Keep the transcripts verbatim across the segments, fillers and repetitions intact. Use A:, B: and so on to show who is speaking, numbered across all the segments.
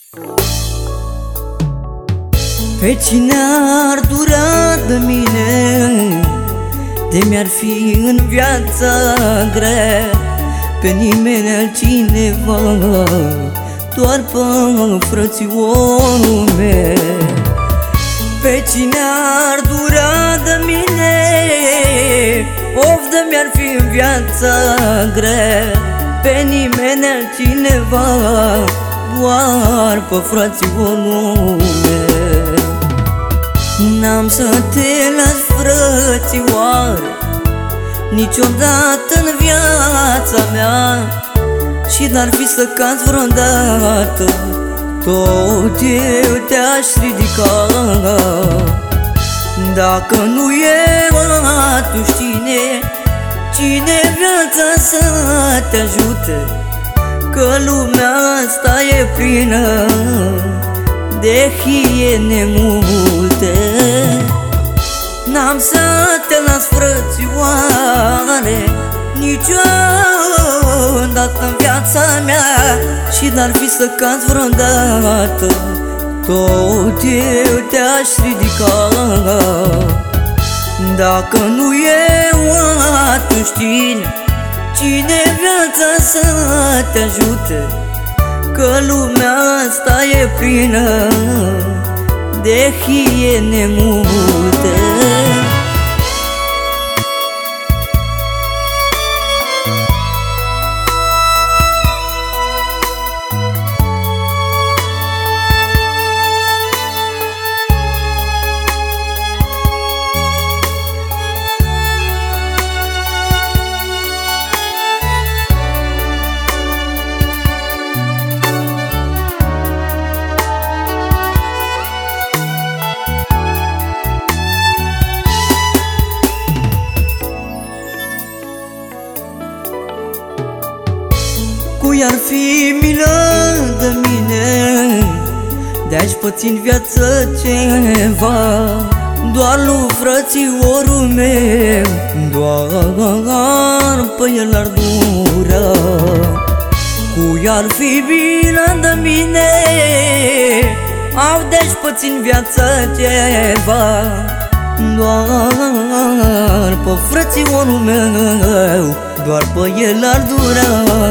A: Pe cine ar dura de mine, de mi-ar fi în viața grea, pe nimeni altcineva, doar pe frățiorul meu. Pe cine ar dura de mine, of de mi-ar fi în viața grea, pe nimeni altcineva, doar pe frățiorul meu. N-am să te las, frățioare, niciodată în viața mea, și n-ar fi să cazi vreodată, tot eu te-aș ridica. Dacă nu eu, atunci cine, cine viața să te ajute? Că lumea asta e plină de hiene multe. N-am să te las, frățioare, niciodată în viața mea, și n-ar fi să cazi vreodată, tot eu te-aș ridica. Dacă nu eu, atunci cine, cine viața să te ajute? Că lumea asta e plină de hiene multe. Cui ar fi milă de mine, de-aș păți în viață ceva, doar lui frățiorul meu, doar pe el ar dura. Cui ar fi milă de mine, au de-aș păți în viață ceva, doar pe frățiorul meu, doar pe el ar dura.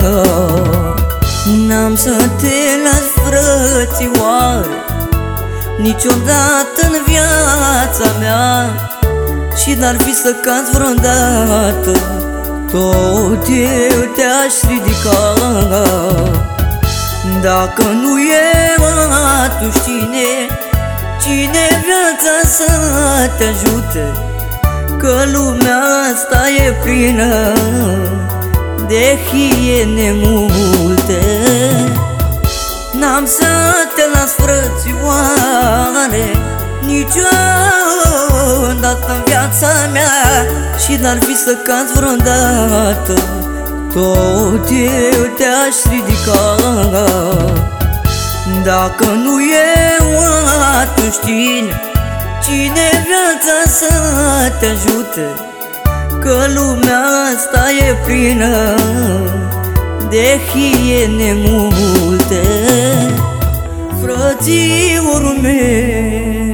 A: N-am să te las, frățioare, niciodată în viața mea, și n-ar fi să cazi vreodată, tot eu te-aș ridica. Dacă nu eu, atunci cine, cine viața să te ajute? Că lumea asta e plină de hiene multe. N-am să te las, frățioare, niciodată în viața mea, și n-ar fi să cazi vreodată, tot eu te-aș ridica. Dacă nu eu, atunci cine, cine viața să te ajute? Că lumea asta e plină de hiene multe. Frățiorul meu,